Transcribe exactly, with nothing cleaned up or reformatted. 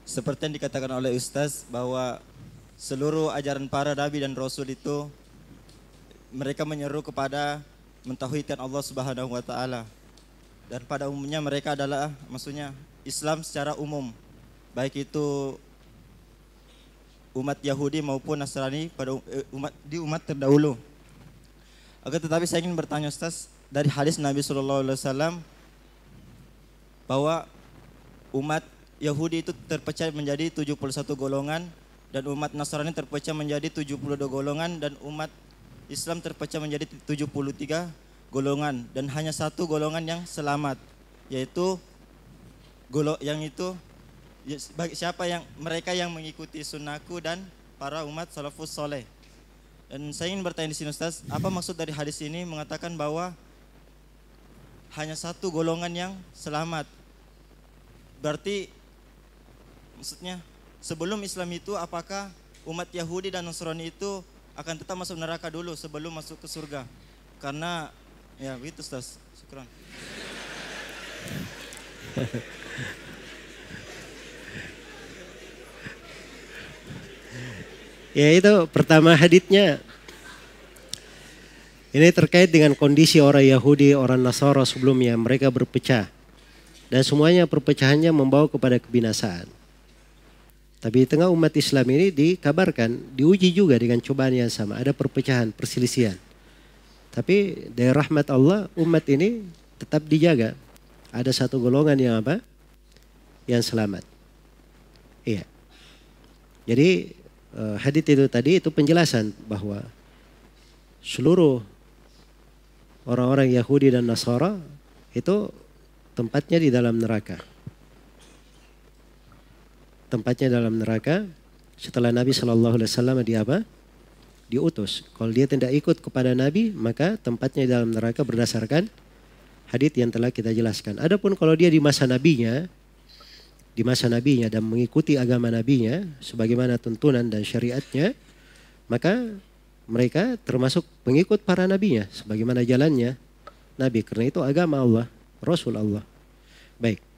seperti yang dikatakan oleh Ustaz bahwa seluruh ajaran para nabi dan rasul itu mereka menyeru kepada mentauhidkan Allah Subhanahu wa taala. Dan pada umumnya mereka adalah maksudnya Islam secara umum. Baik itu umat Yahudi maupun Nasrani pada umat di umat terdahulu. Akan tetapi saya ingin bertanya Ustaz, dari hadis Nabi shallallahu alaihi wasallam bahwa umat Yahudi itu terpecah menjadi tujuh puluh satu golongan dan umat Nasrani terpecah menjadi tujuh puluh dua golongan dan umat Islam terpecah menjadi tujuh puluh tiga golongan dan hanya satu golongan yang selamat, yaitu golok yang itu bagi siapa yang mereka yang mengikuti sunnahku dan para umat salafus soleh. Dan saya ingin bertanya di sini Ustaz, apa maksud dari hadis ini mengatakan bahwa hanya satu golongan yang selamat? Berarti maksudnya sebelum Islam itu apakah umat Yahudi dan Nasrani itu akan tetap masuk neraka dulu sebelum masuk ke surga? Karena ya begitu Ustaz. Syukran. Ya itu pertama haditsnya. Ini terkait dengan kondisi orang Yahudi, orang Nasara sebelumnya. Mereka berpecah. Dan semuanya perpecahannya membawa kepada kebinasaan. Tapi di tengah umat Islam ini dikabarkan, diuji juga dengan cobaan yang sama. Ada perpecahan, perselisihan. Tapi dari rahmat Allah, umat ini tetap dijaga. Ada satu golongan yang apa? Yang selamat. Iya. Jadi hadits itu tadi itu penjelasan bahwa seluruh orang-orang Yahudi dan Nasara itu tempatnya di dalam neraka. Tempatnya dalam neraka setelah Nabi shallallahu alaihi wasallam di apa? Diutus. Kalau dia tidak ikut kepada Nabi, maka tempatnya di dalam neraka berdasarkan hadits yang telah kita jelaskan. Adapun kalau dia di masa nabinya, di masa nabinya dan mengikuti agama nabinya sebagaimana tuntunan dan syariatnya, maka mereka termasuk pengikut para nabinya sebagaimana jalannya Nabi. Karena itu agama Allah, Rasul Allah. Baik.